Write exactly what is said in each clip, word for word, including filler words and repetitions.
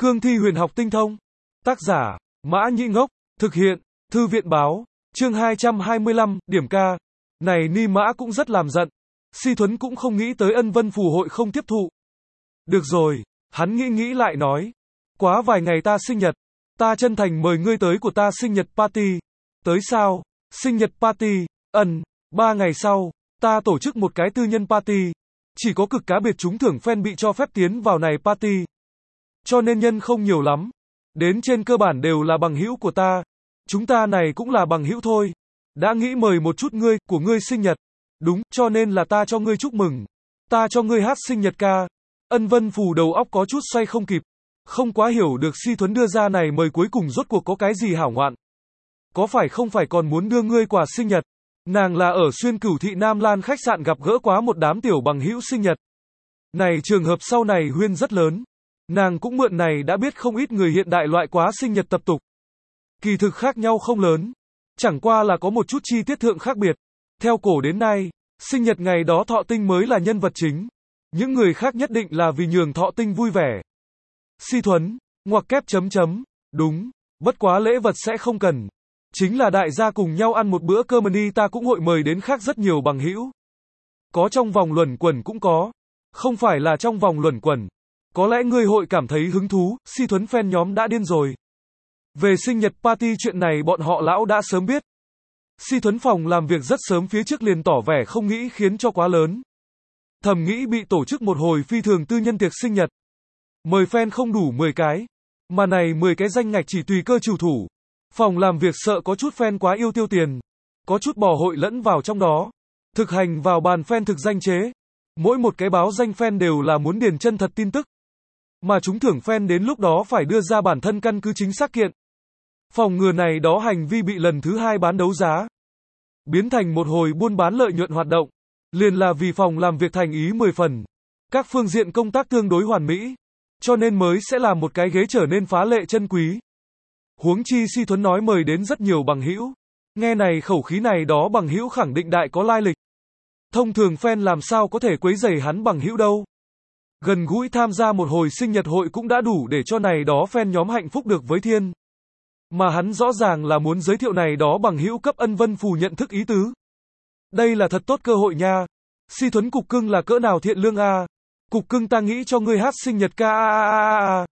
Cương thi huyền học tinh thông. Tác giả, Mã Nhĩ Ngốc. Thực hiện, Thư viện báo. Chương hai trăm hai mươi lăm, điểm ca. Này Ni Mã cũng rất làm giận. Si Thuấn cũng không nghĩ tới Ân Vân Phù hội không tiếp thụ. Được rồi, hắn nghĩ nghĩ lại nói. Quá vài ngày ta sinh nhật. Ta chân thành mời ngươi tới của ta sinh nhật party. Tới sao? Sinh nhật party, ân, ba ngày sau, ta tổ chức một cái tư nhân party. Chỉ có cực cá biệt trúng thưởng fan bị cho phép tiến vào này party. Cho nên nhân không nhiều lắm. Đến trên cơ bản đều là bằng hữu của ta. Chúng ta này cũng là bằng hữu thôi. Đã nghĩ mời một chút ngươi, của ngươi sinh nhật. Đúng, cho nên là ta cho ngươi chúc mừng. Ta cho ngươi hát sinh nhật ca. Ân Vân Phù đầu óc có chút xoay không kịp. Không quá hiểu được Si Thuấn đưa ra này mời cuối cùng rốt cuộc có cái gì hảo ngoạn. Có phải không phải còn muốn đưa ngươi quà sinh nhật? Nàng là ở xuyên Cửu thị Nam Lan khách sạn gặp gỡ quá một đám tiểu bằng hữu sinh nhật. Này trường hợp sau này huyên rất lớn. Nàng cũng mượn này đã biết không ít người hiện đại loại quá sinh nhật tập tục. Kỳ thực khác nhau không lớn. Chẳng qua là có một chút chi tiết thượng khác biệt. Theo cổ đến nay, sinh nhật ngày đó thọ tinh mới là nhân vật chính. Những người khác nhất định là vì nhường thọ tinh vui vẻ. Si Thuấn, ngoặc kép chấm chấm, đúng, bất quá lễ vật sẽ không cần. Chính là đại gia cùng nhau ăn một bữa cơm ni ta cũng hội mời đến khác rất nhiều bằng hữu. Có trong vòng luẩn quẩn cũng có. Không phải là trong vòng luẩn quẩn. Có lẽ người hội cảm thấy hứng thú, Si Thuấn fan nhóm đã điên rồi. Về sinh nhật party chuyện này bọn họ lão đã sớm biết. Si Thuấn phòng làm việc rất sớm phía trước liền tỏ vẻ không nghĩ khiến cho quá lớn. Thầm nghĩ bị tổ chức một hồi phi thường tư nhân tiệc sinh nhật. Mời fan không đủ mười cái. Mà này mười cái danh ngạch chỉ tùy cơ chủ thủ. Phòng làm việc sợ có chút fan quá yêu tiêu tiền. Có chút bỏ hội lẫn vào trong đó. Thực hành vào bàn fan thực danh chế. Mỗi một cái báo danh fan đều là muốn điền chân thật tin tức. Mà chúng thưởng fan đến lúc đó phải đưa ra bản thân căn cứ chính xác kiện. Phòng ngừa này đó hành vi bị lần thứ hai bán đấu giá. Biến thành một hồi buôn bán lợi nhuận hoạt động. Liền là vì phòng làm việc thành ý mười phần. Các phương diện công tác tương đối hoàn mỹ. Cho nên mới sẽ làm một cái ghế trở nên phá lệ chân quý. Huống chi Si Thuấn nói mời đến rất nhiều bằng hữu. Nghe này khẩu khí này đó bằng hữu khẳng định đại có lai lịch. Thông thường fan làm sao có thể quấy rầy hắn bằng hữu đâu. Gần gũi tham gia một hồi sinh nhật hội cũng đã đủ để cho này đó fan nhóm hạnh phúc được với thiên. Mà hắn rõ ràng là muốn giới thiệu này đó bằng hữu cấp Ân Vân Phù nhận thức ý tứ. Đây là thật tốt cơ hội nha. Si Thuấn cục cưng là cỡ nào thiện lương a. À. Cục cưng ta nghĩ cho ngươi hát sinh nhật ca a a a a.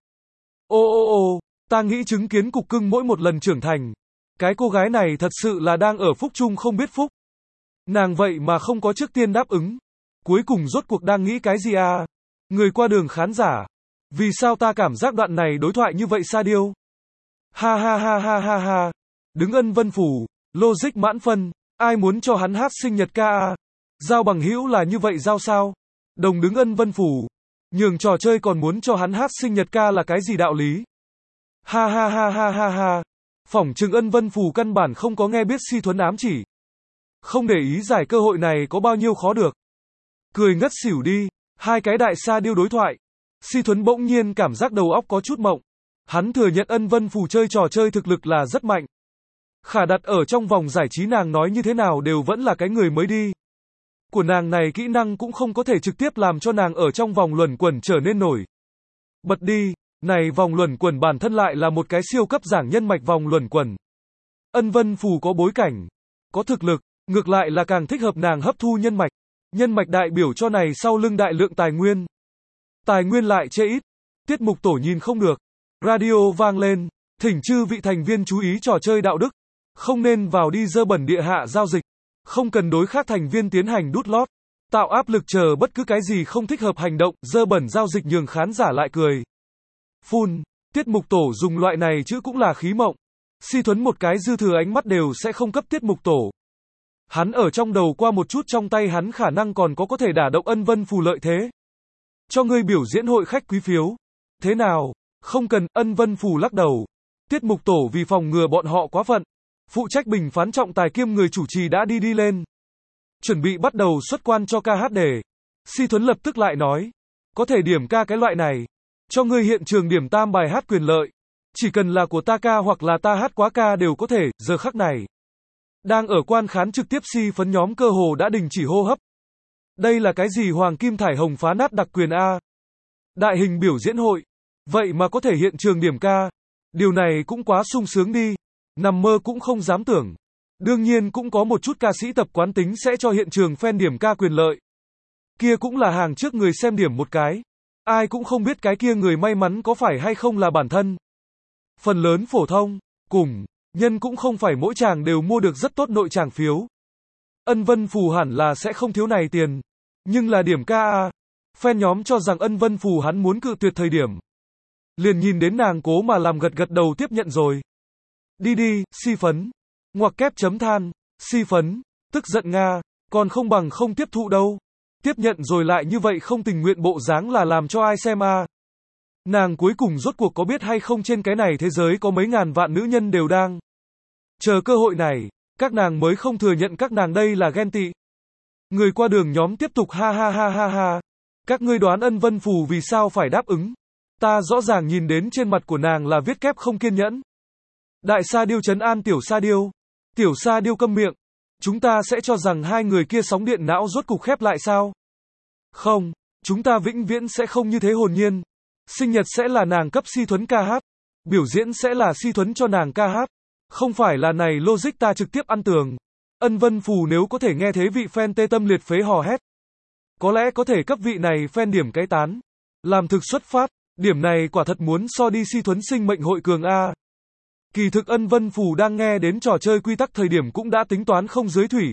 Ô ô ô, ta nghĩ chứng kiến cục cưng mỗi một lần trưởng thành. Cái cô gái này thật sự là đang ở phúc chung không biết phúc. Nàng vậy mà không có trước tiên đáp ứng. Cuối cùng rốt cuộc đang nghĩ cái gì à? Người qua đường khán giả. Vì sao ta cảm giác đoạn này đối thoại như vậy sa điêu? Ha ha ha ha ha ha. Đứng Ân Vân Phù, logic mãn phân. Ai muốn cho hắn hát sinh nhật ca à? Giao bằng hữu là như vậy giao sao? Đồng đứng Ân Vân Phù. Nhường trò chơi còn muốn cho hắn hát sinh nhật ca là cái gì đạo lý? Ha ha ha ha ha ha. Phỏng chừng Ân Vân Phù căn bản không có nghe biết Si Thuấn ám chỉ. Không để ý giải cơ hội này có bao nhiêu khó được. Cười ngất xỉu đi. Hai cái đại sa điêu đối thoại. Si Thuấn bỗng nhiên cảm giác đầu óc có chút mộng. Hắn thừa nhận Ân Vân Phù chơi trò chơi thực lực là rất mạnh. Khả đặt ở trong vòng giải trí nàng nói như thế nào đều vẫn là cái người mới đi. Của nàng này kỹ năng cũng không có thể trực tiếp làm cho nàng ở trong vòng luẩn quẩn trở nên nổi. Bật đi, này vòng luẩn quẩn bản thân lại là một cái siêu cấp giảng nhân mạch vòng luẩn quẩn. Ân Vân Phù có bối cảnh, có thực lực, ngược lại là càng thích hợp nàng hấp thu nhân mạch. Nhân mạch đại biểu cho này sau lưng đại lượng tài nguyên. Tài nguyên lại chê ít. Tiết mục tổ nhìn không được. Radio vang lên. Thỉnh chư vị thành viên chú ý trò chơi đạo đức. Không nên vào đi dơ bẩn địa hạ giao dịch. Không cần đối khác thành viên tiến hành đút lót. Tạo áp lực chờ bất cứ cái gì không thích hợp hành động. Dơ bẩn giao dịch nhường khán giả lại cười. Phun. Tiết mục tổ dùng loại này chữ cũng là khí mộng. Si Thuấn một cái dư thừa ánh mắt đều sẽ không cấp tiết mục tổ. Hắn ở trong đầu qua một chút trong tay hắn khả năng còn có có thể đả động Ân Vân Phù lợi thế. Cho ngươi biểu diễn hội khách quý phiếu. Thế nào? Không cần, Ân Vân Phù lắc đầu. Tiết mục tổ vì phòng ngừa bọn họ quá phận. Phụ trách bình phán trọng tài kiêm người chủ trì đã đi đi lên. Chuẩn bị bắt đầu xuất quan cho ca hát đề. Si Thuấn lập tức lại nói. Có thể điểm ca cái loại này. Cho ngươi hiện trường điểm tam bài hát quyền lợi. Chỉ cần là của ta ca hoặc là ta hát quá ca đều có thể, giờ khắc này. Đang ở quan khán trực tiếp Si Phấn nhóm cơ hồ đã đình chỉ hô hấp. Đây là cái gì Hoàng Kim Thải Hồng phá nát đặc quyền A? Đại hình biểu diễn hội. Vậy mà có thể hiện trường điểm ca. Điều này cũng quá sung sướng đi. Nằm mơ cũng không dám tưởng. Đương nhiên cũng có một chút ca sĩ tập quán tính sẽ cho hiện trường fan điểm ca quyền lợi. Kia cũng là hàng trước người xem điểm một cái. Ai cũng không biết cái kia người may mắn có phải hay không là bản thân. Phần lớn phổ thông, cùng, nhân cũng không phải mỗi chàng đều mua được rất tốt nội tràng phiếu. Ân Vân Phù hẳn là sẽ không thiếu này tiền. Nhưng là điểm ca à. Fan nhóm cho rằng Ân Vân Phù hắn muốn cự tuyệt thời điểm. Liền nhìn đến nàng cố mà làm gật gật đầu tiếp nhận rồi. Đi đi, si phấn. Ngoặc kép chấm than, si phấn, tức giận Nga, còn không bằng không tiếp thụ đâu. Tiếp nhận rồi lại như vậy không tình nguyện bộ dáng là làm cho ai xem à. Nàng cuối cùng rốt cuộc có biết hay không trên cái này thế giới có mấy ngàn vạn nữ nhân đều đang chờ cơ hội này, các nàng mới không thừa nhận các nàng đây là ghen tị. Người qua đường nhóm tiếp tục ha ha ha ha ha. Các ngươi đoán Ân Vân Phù vì sao phải đáp ứng. Ta rõ ràng nhìn đến trên mặt của nàng là viết kép không kiên nhẫn. Đại Sa Điêu trấn an Tiểu Sa Điêu. Tiểu Sa Điêu câm miệng. Chúng ta sẽ cho rằng hai người kia sóng điện não rốt cục khép lại sao? Không, chúng ta vĩnh viễn sẽ không như thế hồn nhiên. Sinh nhật sẽ là nàng cấp Si Thuấn ca hát. Biểu diễn sẽ là Si Thuấn cho nàng ca hát. Không phải là này logic ta trực tiếp ăn tường. Ân Vân Phù nếu có thể nghe thế vị fan tê tâm liệt phế hò hét. Có lẽ có thể cấp vị này fan điểm cái tán. Làm thực xuất phát, điểm này quả thật muốn so đi Si Thuấn sinh mệnh hội cường A. Kỳ thực Ân Vân Phù đang nghe đến trò chơi quy tắc thời điểm cũng đã tính toán không dưới thủy.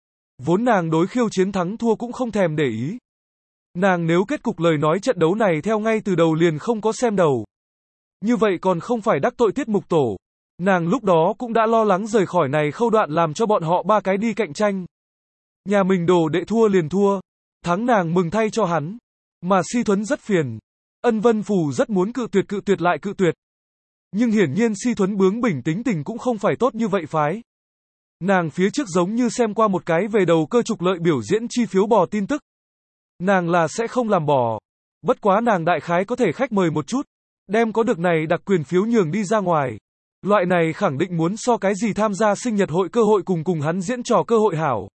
Vốn nàng đối khiêu chiến thắng thua cũng không thèm để ý. Nàng nếu kết cục lời nói trận đấu này theo ngay từ đầu liền không có xem đầu. Như vậy còn không phải đắc tội tiết mục tổ. Nàng lúc đó cũng đã lo lắng rời khỏi này khâu đoạn làm cho bọn họ ba cái đi cạnh tranh. Nhà mình đồ đệ thua liền thua. Thắng nàng mừng thay cho hắn. Mà Si Thuấn rất phiền. Ân Vân Phù rất muốn cự tuyệt cự tuyệt lại cự tuyệt. Nhưng hiển nhiên Si Thuấn bướng bỉnh tính tình cũng không phải tốt như vậy phái. Nàng phía trước giống như xem qua một cái về đầu cơ trục lợi biểu diễn chi phiếu bò tin tức. Nàng là sẽ không làm bò. Bất quá nàng đại khái có thể khách mời một chút. Đem có được này đặc quyền phiếu nhường đi ra ngoài. Loại này khẳng định muốn so cái gì tham gia sinh nhật hội cơ hội cùng cùng hắn diễn trò cơ hội hảo.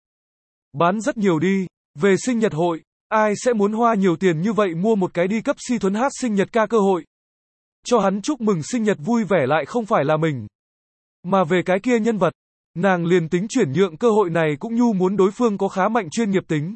Bán rất nhiều đi. Về sinh nhật hội, ai sẽ muốn hoa nhiều tiền như vậy mua một cái đi cấp Si Thuấn hát sinh nhật ca cơ hội. Cho hắn chúc mừng sinh nhật vui vẻ lại không phải là mình. Mà về cái kia nhân vật, nàng liền tính chuyển nhượng cơ hội này cũng nhu muốn đối phương có khá mạnh chuyên nghiệp tính.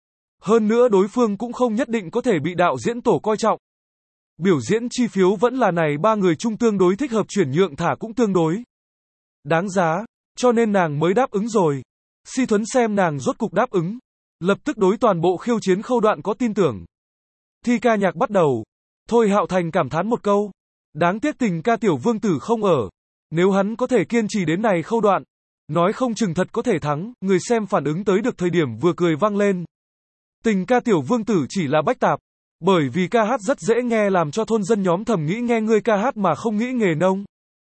Hơn nữa đối phương cũng không nhất định có thể bị đạo diễn tổ coi trọng. Biểu diễn chi phiếu vẫn là này ba người chung tương đối thích hợp chuyển nhượng thả cũng tương đối đáng giá, cho nên nàng mới đáp ứng rồi. Si Thuấn xem nàng rốt cục đáp ứng, lập tức đối toàn bộ khiêu chiến khâu đoạn có tin tưởng. Thi ca nhạc bắt đầu. Thôi Hạo Thành cảm thán một câu. Đáng tiếc tình ca tiểu vương tử không ở. Nếu hắn có thể kiên trì đến này khâu đoạn, nói không chừng thật có thể thắng, người xem phản ứng tới được thời điểm vừa cười vang lên. Tình ca tiểu vương tử chỉ là bách tạp. Bởi vì ca hát rất dễ nghe làm cho thôn dân nhóm thầm nghĩ nghe ngươi ca hát mà không nghĩ nghề nông.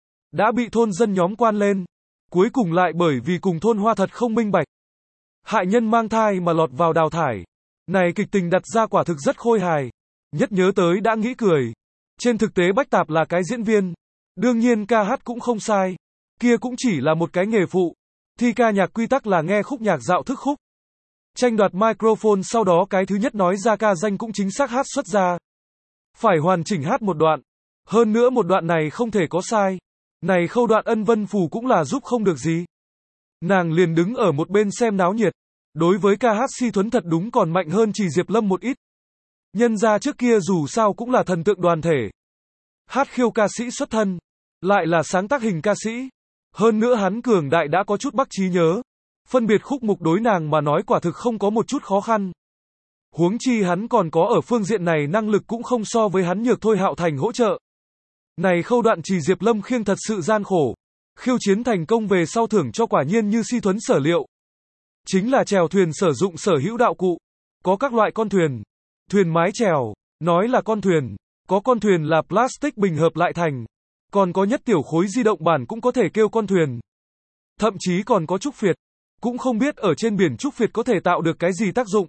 Đã bị thôn dân nhóm quan lên. Cuối cùng lại bởi vì cùng thôn hoa thật không minh bạch. Hại nhân mang thai mà lọt vào đào thải. Này kịch tình đặt ra quả thực rất khôi hài. Nhất nhớ tới đã nghĩ cười. Trên thực tế bách tạp là cái diễn viên. Đương nhiên ca hát cũng không sai. Kia cũng chỉ là một cái nghề phụ. Thi ca nhạc quy tắc là nghe khúc nhạc dạo thức khúc. Tranh đoạt microphone sau đó cái thứ nhất nói ra ca danh cũng chính xác hát xuất ra. Phải hoàn chỉnh hát một đoạn. Hơn nữa một đoạn này không thể có sai. Này khâu đoạn Ân Vân Phù cũng là giúp không được gì. Nàng liền đứng ở một bên xem náo nhiệt. Đối với ca hát Si Thuấn thật đúng còn mạnh hơn Trì Diệp Lâm một ít. Nhân ra trước kia dù sao cũng là thần tượng đoàn thể. Hát khiêu ca sĩ xuất thân. Lại là sáng tác hình ca sĩ. Hơn nữa hắn cường đại đã có chút bắc trí nhớ. Phân biệt khúc mục đối nàng mà nói quả thực không có một chút khó khăn. Huống chi hắn còn có ở phương diện này năng lực cũng không so với hắn nhược Thôi Hạo Thành hỗ trợ. Này khâu đoạn Trì Diệp Lâm khiêng thật sự gian khổ. Khiêu chiến thành công về sau thưởng cho quả nhiên như Si Thuấn sở liệu. Chính là chèo thuyền sử dụng sở hữu đạo cụ. Có các loại con thuyền. Thuyền mái chèo. Nói là con thuyền. Có con thuyền là plastic bình hợp lại thành. Còn có nhất tiểu khối di động bản cũng có thể kêu con thuyền. Thậm chí còn có trúc phiệt. Cũng không biết ở trên biển trúc phiệt có thể tạo được cái gì tác dụng.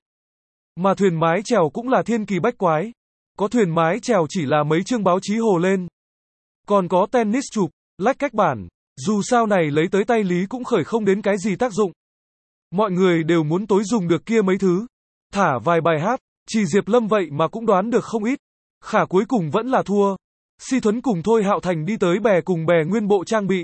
Mà thuyền mái chèo cũng là thiên kỳ bách quái. Có thuyền mái chèo chỉ là mấy chương báo chí hồ lên. Còn có tennis chụp, lách cách bản. Dù sao này lấy tới tay lý cũng khởi không đến cái gì tác dụng. Mọi người đều muốn tối dùng được kia mấy thứ. Thả vài bài hát, Trì Diệp Lâm vậy mà cũng đoán được không ít. Khả cuối cùng vẫn là thua. Si Thuấn cùng Thôi Hạo Thành đi tới bè cùng bè nguyên bộ trang bị.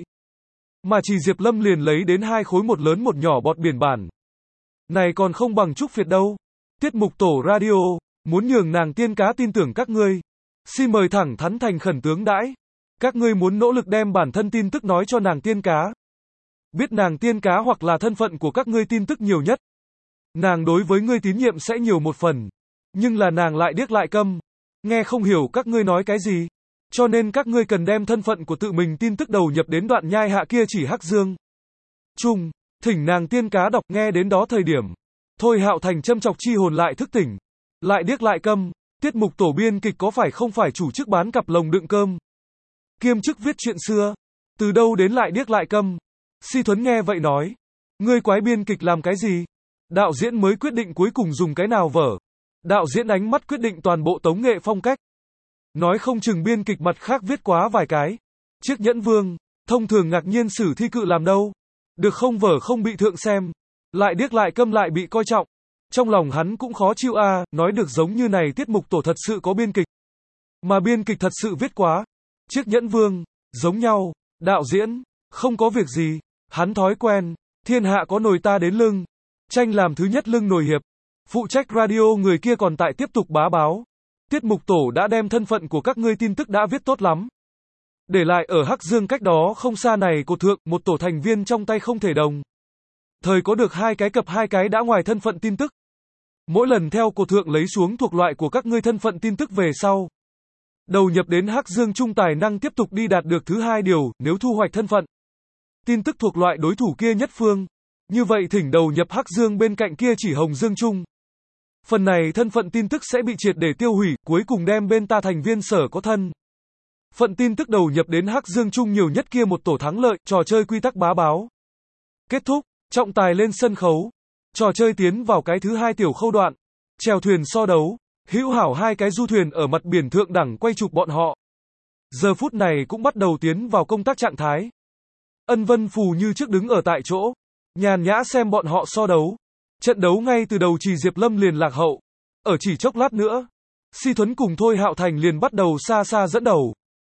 Mà chỉ Diệp Lâm liền lấy đến hai khối một lớn một nhỏ bọt biển bản. Này còn không bằng Trúc Việt đâu. Tiết mục tổ radio, muốn nhường nàng tiên cá tin tưởng các ngươi. Xin mời thẳng thắn thành khẩn tướng đãi. Các ngươi muốn nỗ lực đem bản thân tin tức nói cho nàng tiên cá. Biết nàng tiên cá hoặc là thân phận của các ngươi tin tức nhiều nhất. Nàng đối với ngươi tín nhiệm sẽ nhiều một phần. Nhưng là nàng lại điếc lại câm. Nghe không hiểu các ngươi nói cái gì. Cho nên các ngươi cần đem thân phận của tự mình tin tức đầu nhập đến đoạn nhai hạ kia chỉ Hắc Dương. Trung, thỉnh nàng tiên cá đọc nghe đến đó thời điểm. Thôi Hạo Thành châm chọc chi hồn lại thức tỉnh. Lại điếc lại câm, tiết mục tổ biên kịch có phải không phải chủ chức bán cặp lồng đựng cơm. Kiêm chức viết chuyện xưa. Từ đâu đến lại điếc lại câm. Si Thuấn nghe vậy nói. Ngươi quái biên kịch làm cái gì? Đạo diễn mới quyết định cuối cùng dùng cái nào vở. Đạo diễn ánh mắt quyết định toàn bộ tống nghệ phong cách. Nói không chừng biên kịch mặt khác viết quá vài cái. Chiếc nhẫn vương, thông thường ngạc nhiên sử thi cự làm đâu. Được không vở không bị thượng xem. Lại điếc lại câm lại bị coi trọng. Trong lòng hắn cũng khó chịu a, à, nói được giống như này tiết mục tổ thật sự có biên kịch. Mà biên kịch thật sự viết quá. Chiếc nhẫn vương, giống nhau, đạo diễn, không có việc gì. Hắn thói quen, thiên hạ có nồi ta đến lưng. Tranh làm thứ nhất lưng nồi hiệp. Phụ trách radio người kia còn tại tiếp tục bá báo. Tiết mục tổ đã đem thân phận của các ngươi tin tức đã viết tốt lắm. Để lại ở Hắc Dương cách đó không xa này cột thượng, một tổ thành viên trong tay không thể đồng. Thời có được hai cái cập hai cái đã ngoài thân phận tin tức. Mỗi lần theo cột thượng lấy xuống thuộc loại của các ngươi thân phận tin tức về sau. Đầu nhập đến Hắc Dương trung tài năng tiếp tục đi đạt được thứ hai điều, nếu thu hoạch thân phận. Tin tức thuộc loại đối thủ kia nhất phương. Như vậy thỉnh đầu nhập Hắc Dương bên cạnh kia chỉ Hồng Dương Trung. Phần này thân phận tin tức sẽ bị triệt để tiêu hủy, cuối cùng đem bên ta thành viên sở có thân. Phận tin tức đầu nhập đến Hắc Dương Trung nhiều nhất kia một tổ thắng lợi, trò chơi quy tắc bá báo. Kết thúc, trọng tài lên sân khấu. Trò chơi tiến vào cái thứ hai tiểu khâu đoạn. Chèo thuyền so đấu, hữu hảo hai cái du thuyền ở mặt biển thượng đẳng quay chụp bọn họ. Giờ phút này cũng bắt đầu tiến vào công tác trạng thái. Ân Vân Phù như trước đứng ở tại chỗ, nhàn nhã xem bọn họ so đấu. Trận đấu ngay từ đầu chỉ Diệp Lâm liền lạc hậu. Ở chỉ chốc lát nữa, Si Thuấn cùng Thôi Hạo Thành liền bắt đầu xa xa dẫn đầu.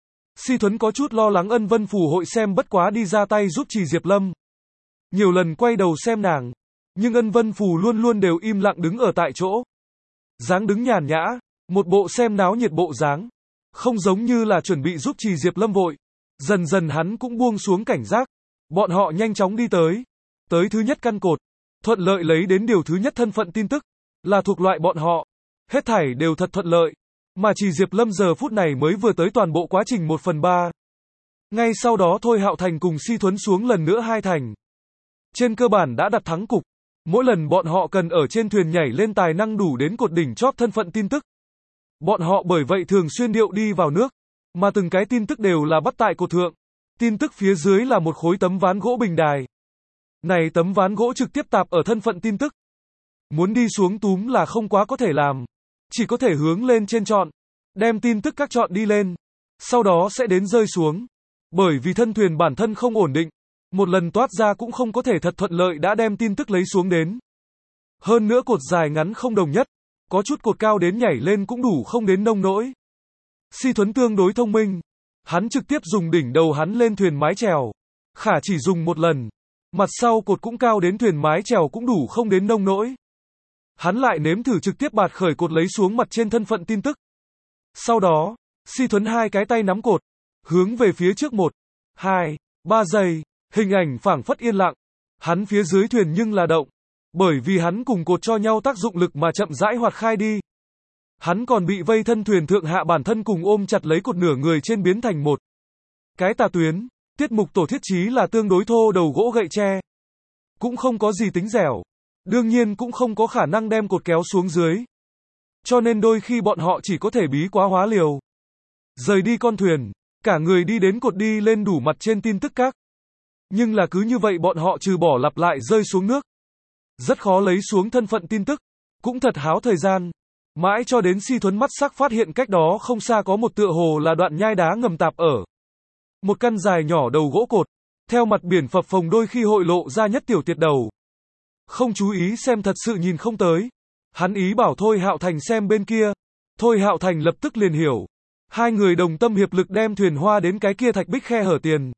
Si Thuấn có chút lo lắng Ân Vân Phù hội xem bất quá đi ra tay giúp chỉ Diệp Lâm. Nhiều lần quay đầu xem nàng, nhưng Ân Vân Phù luôn luôn đều im lặng đứng ở tại chỗ. Dáng đứng nhàn nhã, một bộ xem náo nhiệt bộ dáng, không giống như là chuẩn bị giúp chỉ Diệp Lâm vội. Dần dần hắn cũng buông xuống cảnh giác. Bọn họ nhanh chóng đi tới. Tới thứ nhất căn cột. Thuận lợi lấy đến điều thứ nhất thân phận tin tức. Là thuộc loại bọn họ. Hết thảy đều thật thuận lợi. Mà chỉ Diệp Lâm giờ phút này mới vừa tới toàn bộ quá trình một phần ba. Ngay sau đó Thôi Hạo Thành cùng Si Thuấn xuống lần nữa hai thành. Trên cơ bản đã đặt thắng cục. Mỗi lần bọn họ cần ở trên thuyền nhảy lên tài năng đủ đến cột đỉnh chóp thân phận tin tức. Bọn họ bởi vậy thường xuyên điệu đi vào nước. Mà từng cái tin tức đều là bắt tại cột thượng. Tin tức phía dưới là một khối tấm ván gỗ bình đài. Này tấm ván gỗ trực tiếp tạp ở thân phận tin tức. Muốn đi xuống túm là không quá có thể làm. Chỉ có thể hướng lên trên chọn. Đem tin tức các chọn đi lên. Sau đó sẽ đến rơi xuống. Bởi vì thân thuyền bản thân không ổn định. Một lần toát ra cũng không có thể thật thuận lợi đã đem tin tức lấy xuống đến. Hơn nữa cột dài ngắn không đồng nhất. Có chút cột cao đến nhảy lên cũng đủ không đến nông nỗi. Si Thuấn tương đối thông minh. Hắn trực tiếp dùng đỉnh đầu hắn lên thuyền mái chèo. Khả chỉ dùng một lần. Mặt sau cột cũng cao đến thuyền mái chèo cũng đủ không đến nông nỗi. Hắn lại nếm thử trực tiếp bạt khởi cột lấy xuống mặt trên thân phận tin tức. Sau đó, Si Thuấn hai cái tay nắm cột. Hướng về phía trước một, hai, ba giây. Hình ảnh phảng phất yên lặng. Hắn phía dưới thuyền nhưng là động. Bởi vì hắn cùng cột cho nhau tác dụng lực mà chậm rãi hoạt khai đi. Hắn còn bị vây thân thuyền thượng hạ bản thân cùng ôm chặt lấy cột nửa người trên biến thành một cái tà tuyến. Tiết mục tổ thiết trí là tương đối thô đầu gỗ gậy tre. Cũng không có gì tính dẻo. Đương nhiên cũng không có khả năng đem cột kéo xuống dưới. Cho nên đôi khi bọn họ chỉ có thể bí quá hóa liều. Rời đi con thuyền. Cả người đi đến cột đi lên đủ mặt trên tin tức các. Nhưng là cứ như vậy bọn họ trừ bỏ lặp lại rơi xuống nước. Rất khó lấy xuống thân phận tin tức. Cũng thật háo thời gian. Mãi cho đến Si Thuấn mắt sắc phát hiện cách đó không xa có một tựa hồ là đoạn nhai đá ngầm tạp ở. Một căn dài nhỏ đầu gỗ cột. Theo mặt biển phập phồng đôi khi hội lộ ra nhất tiểu tiệt đầu. Không chú ý xem thật sự nhìn không tới. Hắn ý bảo Thôi Hạo Thành xem bên kia. Thôi Hạo Thành lập tức liền hiểu. Hai người đồng tâm hiệp lực đem thuyền hoa đến cái kia thạch bích khe hở tiền.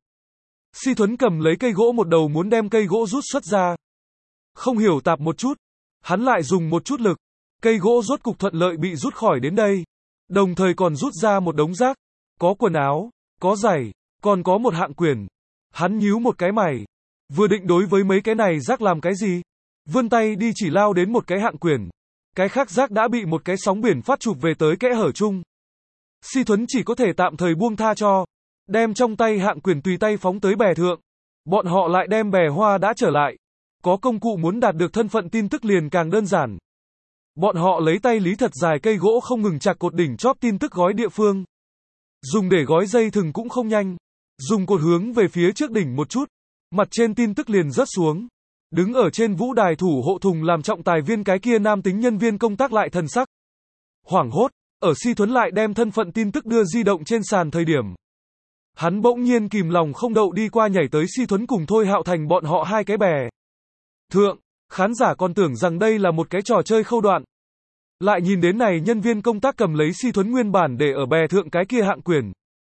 Si Thuấn cầm lấy cây gỗ một đầu muốn đem cây gỗ rút xuất ra. Không hiểu tạp một chút, hắn lại dùng một chút lực, cây gỗ rốt cục thuận lợi bị rút khỏi đến đây. Đồng thời còn rút ra một đống rác, có quần áo, có giày, còn có một hạng quyển. Hắn nhíu một cái mày, vừa định đối với mấy cái này rác làm cái gì, vươn tay đi chỉ lao đến một cái hạng quyển. Cái khác rác đã bị một cái sóng biển phát chụp về tới kẽ hở chung. Si Thuấn chỉ có thể tạm thời buông tha cho, đem trong tay hạng quyển tùy tay phóng tới bè thượng. Bọn họ lại đem bè hoa đã trở lại. Có công cụ muốn đạt được thân phận tin tức liền càng đơn giản. Bọn họ lấy tay lý thật dài cây gỗ không ngừng chặt cột đỉnh chóp tin tức gói địa phương. Dùng để gói dây thừng cũng không nhanh. Dùng cột hướng về phía trước đỉnh một chút. Mặt trên tin tức liền rớt xuống. Đứng ở trên vũ đài thủ hộ thùng làm trọng tài viên cái kia nam tính nhân viên công tác lại thần sắc hoảng hốt, ở Si Thuấn lại đem thân phận tin tức đưa di động trên sàn thời điểm. Hắn bỗng nhiên kìm lòng không đậu đi qua nhảy tới Si Thuấn cùng Thôi Hạo Thành bọn họ hai cái bè thượng, khán giả còn tưởng rằng đây là một cái trò chơi khâu đoạn. Lại nhìn đến này nhân viên công tác cầm lấy Si Thuấn nguyên bản để ở bè thượng cái kia hạng quyển.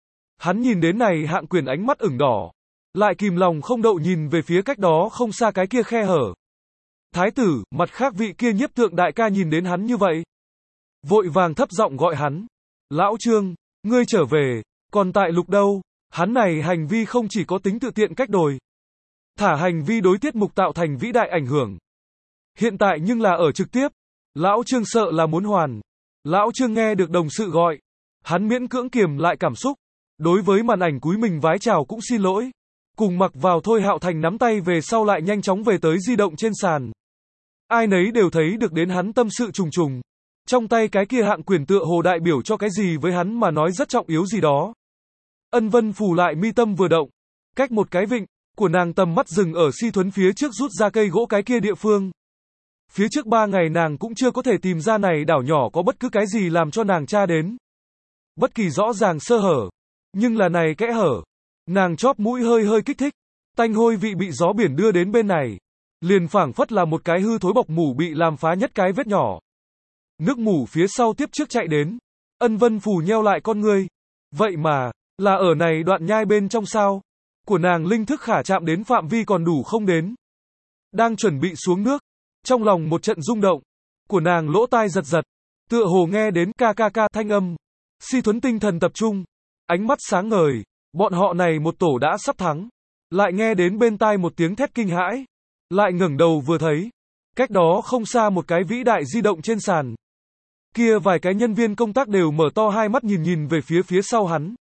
Hắn nhìn đến này hạng quyển ánh mắt ửng đỏ. Lại kìm lòng không đậu nhìn về phía cách đó không xa cái kia khe hở. Thái tử, mặt khác vị kia nhiếp tượng đại ca nhìn đến hắn như vậy. Vội vàng thấp giọng gọi hắn. Lão Trương, ngươi trở về, còn tại lục đâu? Hắn này hành vi không chỉ có tính tự tiện cách đồi. Thả hành vi đối tiết mục tạo thành vĩ đại ảnh hưởng. Hiện tại nhưng là ở trực tiếp. Lão Trương sợ là muốn hoàn. Lão Trương nghe được đồng sự gọi. Hắn miễn cưỡng kiềm lại cảm xúc. Đối với màn ảnh cúi mình vái chào cũng xin lỗi. Cùng mặc vào Thôi Hạo Thành nắm tay về sau lại nhanh chóng về tới di động trên sàn. Ai nấy đều thấy được đến hắn tâm sự trùng trùng. Trong tay cái kia hạng quyển tựa hồ đại biểu cho cái gì với hắn mà nói rất trọng yếu gì đó. Ân Vân phủ lại mi tâm vừa động. Cách một cái vịnh, của nàng tầm mắt dừng ở Si Thuấn phía trước rút ra cây gỗ cái kia địa phương. Phía trước ba ngày nàng cũng chưa có thể tìm ra này đảo nhỏ có bất cứ cái gì làm cho nàng tra đến. Bất kỳ rõ ràng sơ hở. Nhưng là này kẽ hở. Nàng chóp mũi hơi hơi kích thích, tanh hôi vị bị gió biển đưa đến bên này, liền phảng phất là một cái hư thối bọc mủ bị làm phá nhất cái vết nhỏ. Nước mủ phía sau tiếp trước chạy đến, Ân Vân phủ nheo lại con ngươi. Vậy mà, là ở này đoạn nhai bên trong sao? Của nàng linh thức khả chạm đến phạm vi còn đủ không đến. Đang chuẩn bị xuống nước, trong lòng một trận rung động, của nàng lỗ tai giật giật, tựa hồ nghe đến ca ca ca thanh âm. Si Thuấn tinh thần tập trung, ánh mắt sáng ngời. Bọn họ này một tổ đã sắp thắng. Lại nghe đến bên tai một tiếng thét kinh hãi. Lại ngẩng đầu vừa thấy. Cách đó không xa một cái vĩ đại di động trên sàn. Kia vài cái nhân viên công tác đều mở to hai mắt nhìn nhìn về phía phía sau hắn.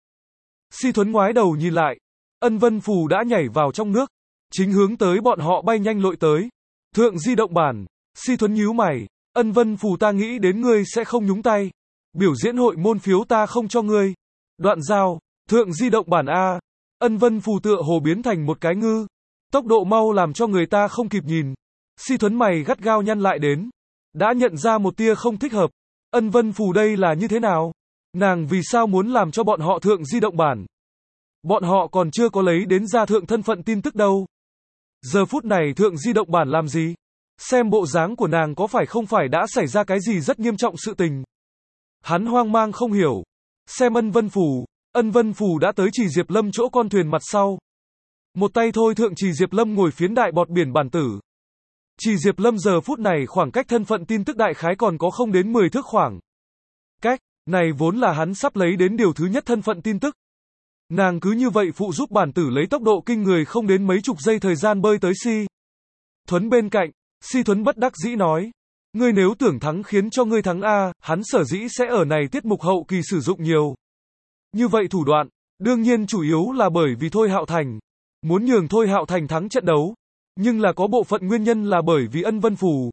Si Thuấn ngoái đầu nhìn lại. Ân Vân Phù đã nhảy vào trong nước. Chính hướng tới bọn họ bay nhanh lội tới. Thượng di động bản. Si Thuấn nhíu mày. Ân Vân Phù ta nghĩ đến ngươi sẽ không nhúng tay. Biểu diễn hội môn phiếu ta không cho ngươi. Đoạn giao. Thượng di động bản A. Ân Vân Phù tựa hồ biến thành một cái ngư. Tốc độ mau làm cho người ta không kịp nhìn. Si Thuấn mày gắt gao nhăn lại đến. Đã nhận ra một tia không thích hợp. Ân Vân Phù đây là như thế nào? Nàng vì sao muốn làm cho bọn họ thượng di động bản? Bọn họ còn chưa có lấy đến ra thượng thân phận tin tức đâu. Giờ phút này thượng di động bản làm gì? Xem bộ dáng của nàng có phải không phải đã xảy ra cái gì rất nghiêm trọng sự tình. Hắn hoang mang không hiểu. Xem Ân Vân Phù. Ân Vân Phù đã tới Trì Diệp Lâm chỗ con thuyền mặt sau. Một tay thôi thượng Trì Diệp Lâm ngồi phiến đại bọt biển bản tử. Trì Diệp Lâm giờ phút này khoảng cách thân phận tin tức đại khái còn có không đến mười thước khoảng. Cách, này vốn là hắn sắp lấy đến điều thứ nhất thân phận tin tức. Nàng cứ như vậy phụ giúp bản tử lấy tốc độ kinh người không đến mấy chục giây thời gian bơi tới Si Thuấn bên cạnh. Si Thuấn bất đắc dĩ nói. Ngươi nếu tưởng thắng khiến cho ngươi thắng A, hắn sở dĩ sẽ ở này tiết mục hậu kỳ sử dụng nhiều. Như vậy thủ đoạn, đương nhiên chủ yếu là bởi vì Thôi Hạo Thành. Muốn nhường Thôi Hạo Thành thắng trận đấu. Nhưng là có bộ phận nguyên nhân là bởi vì Ân Vân Phù.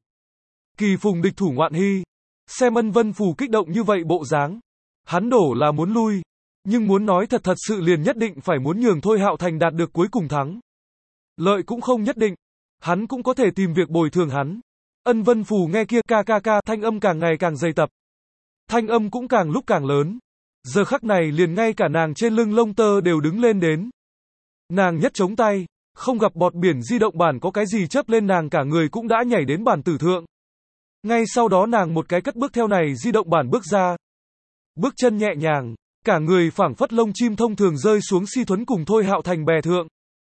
Kỳ phùng địch thủ ngoạn hy. Xem Ân Vân Phù kích động như vậy bộ dáng. Hắn đổ là muốn lui. Nhưng muốn nói thật thật sự liền nhất định phải muốn nhường Thôi Hạo Thành đạt được cuối cùng thắng. Lợi cũng không nhất định. Hắn cũng có thể tìm việc bồi thường hắn. Ân Vân Phù nghe kia ca ca ca thanh âm càng ngày càng dày tập. Thanh âm cũng càng lúc càng lớn. Giờ khắc này liền ngay cả nàng trên lưng lông tơ đều đứng lên đến. Nàng nhất chống tay, không gặp bọt biển di động bản có cái gì chớp lên nàng cả người cũng đã nhảy đến bản tử thượng. Ngay sau đó nàng một cái cất bước theo này di động bản bước ra. Bước chân nhẹ nhàng, Cả người phảng phất lông chim thông thường rơi xuống Si Thuấn cùng Thôi Hạo Thành bè thượng.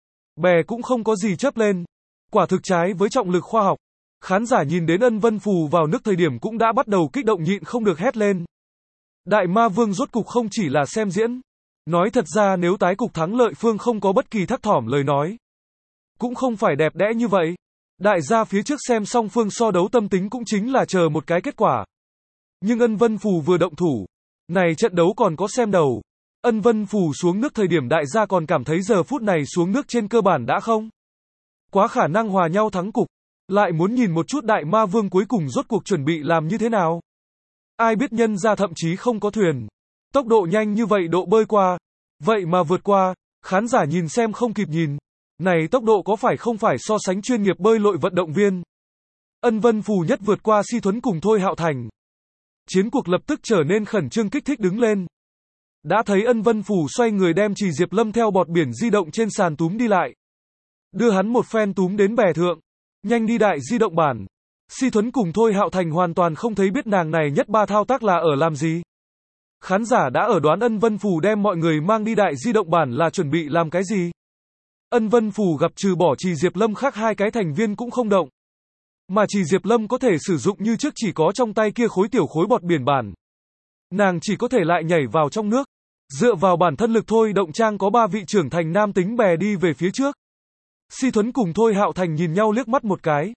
Bè cũng không có gì chớp lên. Quả thực trái với trọng lực khoa học. Khán giả nhìn đến Ân Vân Phù vào nước thời điểm cũng đã bắt đầu kích động nhịn không được hét lên. Đại Ma Vương rốt cục không chỉ là xem diễn. Nói thật ra nếu tái cục thắng lợi phương không có bất kỳ thắc thỏm lời nói. Cũng không phải đẹp đẽ như vậy. Đại gia phía trước xem xong phương so đấu tâm tính cũng chính là chờ một cái kết quả. Nhưng Ân Vân Phù vừa động thủ. Này trận đấu còn có xem đầu. Ân Vân Phù xuống nước thời điểm đại gia còn cảm thấy giờ phút này xuống nước trên cơ bản đã không. Quá khả năng hòa nhau thắng cục. Lại muốn nhìn một chút Đại Ma Vương cuối cùng rốt cuộc chuẩn bị làm như thế nào. Ai biết nhân ra thậm chí không có thuyền. Tốc độ nhanh như vậy độ bơi qua. Vậy mà vượt qua. Khán giả nhìn xem không kịp nhìn. Này tốc độ có phải không phải so sánh chuyên nghiệp bơi lội vận động viên. Ân Vân Phù nhất vượt qua Si Thuấn cùng Thôi Hạo Thành. Chiến cuộc lập tức trở nên khẩn trương kích thích đứng lên. Đã thấy Ân Vân Phù xoay người đem Trì Diệp Lâm theo bọt biển di động trên sàn túm đi lại. Đưa hắn một phen túm đến bè thượng. Nhanh đi đại di động bản. Si Thuấn cùng Thôi Hạo Thành hoàn toàn không thấy biết nàng này nhất ba thao tác là ở làm gì. Khán giả đã ở đoán Ân Vân Phù đem mọi người mang đi đại di động bản là chuẩn bị làm cái gì. Ân Vân Phù gặp trừ bỏ Trì Diệp Lâm khác hai cái thành viên cũng không động. Mà Trì Diệp Lâm có thể sử dụng như trước chỉ có trong tay kia khối tiểu khối bọt biển bản. Nàng chỉ có thể lại nhảy vào trong nước. Dựa vào bản thân lực thôi động trang có ba vị trưởng thành nam tính bè đi về phía trước. Si Thuấn cùng Thôi Hạo Thành nhìn nhau liếc mắt một cái.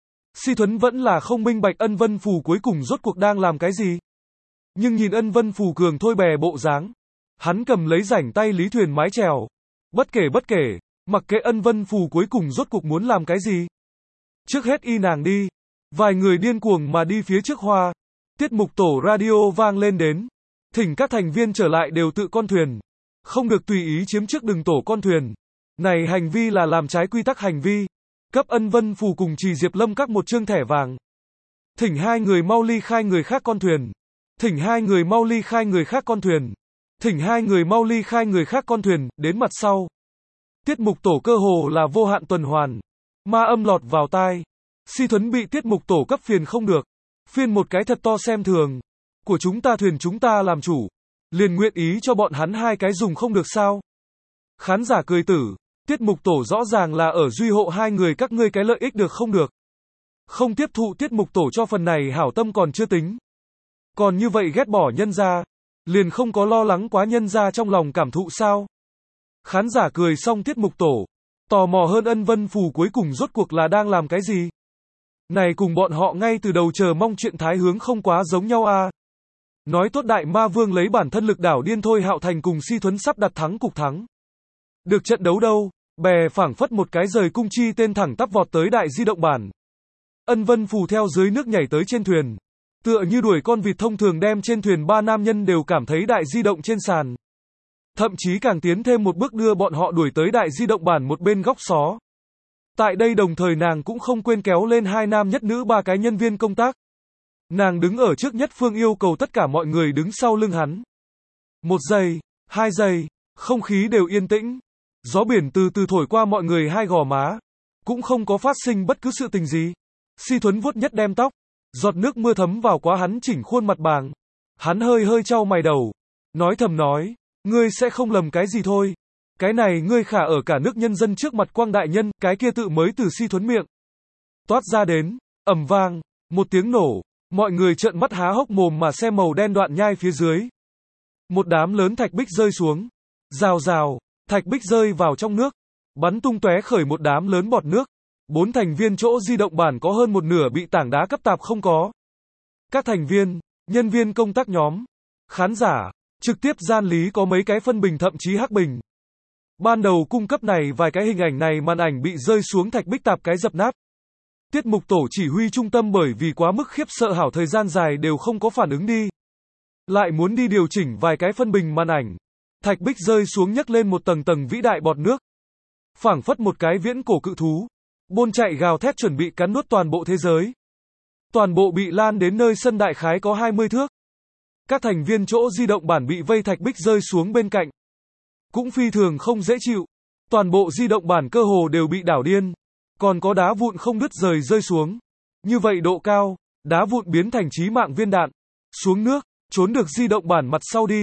Si Thuấn vẫn là không minh bạch Ân Vân Phù cuối cùng rốt cuộc đang làm cái gì. Nhưng nhìn Ân Vân Phù cường thôi bè bộ dáng. Hắn cầm lấy rảnh tay lý thuyền mái chèo. Bất kể bất kể, mặc kệ Ân Vân Phù cuối cùng rốt cuộc muốn làm cái gì. Trước hết y nàng đi. Vài người điên cuồng mà đi phía trước hoa. Tiết mục tổ radio vang lên đến. Thỉnh các thành viên trở lại đều tự con thuyền. Không được tùy ý chiếm trước đừng tổ con thuyền. Này hành vi là làm trái quy tắc hành vi. Cấp Ân Vân Phù cùng Trì Diệp Lâm các một chương thẻ vàng. Thỉnh hai người mau ly khai người khác con thuyền. Thỉnh hai người mau ly khai người khác con thuyền. Thỉnh hai người mau ly khai người khác con thuyền, đến mặt sau. Tiết mục tổ cơ hồ là vô hạn tuần hoàn. Ma âm lọt vào tai. Si Thuấn bị tiết mục tổ cấp phiền không được. Phiên một cái thật to xem thường. Của chúng ta thuyền chúng ta làm chủ. Liền nguyện ý cho bọn hắn hai cái dùng không được sao. Khán giả cười tử. Tiết mục tổ rõ ràng là ở duy hộ hai người các ngươi cái lợi ích được không được. Không tiếp thụ tiết mục tổ cho phần này hảo tâm còn chưa tính. Còn như vậy ghét bỏ nhân gia. Liền không có lo lắng quá nhân gia trong lòng cảm thụ sao. Khán giả cười xong tiết mục tổ. Tò mò hơn Ân Vân Phù cuối cùng rốt cuộc là đang làm cái gì. Này cùng bọn họ ngay từ đầu chờ mong chuyện thái hướng không quá giống nhau à. Nói tốt Đại Ma Vương lấy bản thân lực đảo điên Thôi Hạo Thành cùng Si Thuấn sắp đặt thắng cục thắng. Được trận đấu đâu, bè phảng phất một cái rời cung chi tên thẳng tắp vọt tới đại di động bản. Ân Vân Phù theo dưới nước nhảy tới trên thuyền. Tựa như đuổi con vịt thông thường đem trên thuyền ba nam nhân đều cảm thấy đại di động trên sàn. Thậm chí càng tiến thêm một bước đưa bọn họ đuổi tới đại di động bản một bên góc xó. Tại đây đồng thời nàng cũng không quên kéo lên hai nam nhất nữ ba cái nhân viên công tác. Nàng đứng ở trước nhất phương yêu cầu tất cả mọi người đứng sau lưng hắn. Một giây, hai giây, không khí đều yên tĩnh. Gió biển từ từ thổi qua mọi người hai gò má. Cũng không có phát sinh bất cứ sự tình gì. Si Thuấn vuốt nhất đem tóc. Giọt nước mưa thấm vào quá hắn chỉnh khuôn mặt bàng. Hắn hơi hơi trao mày đầu. Nói thầm nói. Ngươi sẽ không lầm cái gì thôi. Cái này ngươi khả ở cả nước nhân dân trước mặt quang đại nhân. Cái kia tự mới từ Si Thuấn miệng toát ra đến. Ầm vang. Một tiếng nổ. Mọi người trợn mắt há hốc mồm mà xem màu đen đoạn nhai phía dưới. Một đám lớn thạch bích rơi xuống. Rào rào. Thạch bích rơi vào trong nước. Bắn tung tóe khởi một đám lớn bọt nước. Bốn thành viên chỗ di động bản có hơn một nửa bị tảng đá cấp tạp không có. Các thành viên, nhân viên công tác nhóm, khán giả, trực tiếp gian lý có mấy cái phân bình thậm chí hắc bình. Ban đầu cung cấp này vài cái hình ảnh này màn ảnh bị rơi xuống thạch bích tạp cái dập nát. Tiết mục tổ chỉ huy trung tâm bởi vì quá mức khiếp sợ hảo thời gian dài đều không có phản ứng đi. Lại muốn đi điều chỉnh vài cái phân bình màn ảnh. Thạch bích rơi xuống nhấc lên một tầng tầng vĩ đại bọt nước. Phảng phất một cái viễn cổ cự thú. Bôn chạy gào thét chuẩn bị cắn nuốt toàn bộ thế giới. Toàn bộ bị lan đến nơi sân đại khái có hai mươi thước. Các thành viên chỗ di động bản bị vây thạch bích rơi xuống bên cạnh. Cũng phi thường không dễ chịu. Toàn bộ di động bản cơ hồ đều bị đảo điên. Còn có đá vụn không đứt rời rơi xuống. Như vậy độ cao, đá vụn biến thành chí mạng viên đạn. Xuống nước, trốn được di động bản mặt sau đi.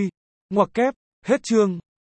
Ngoặc kép, hết chương.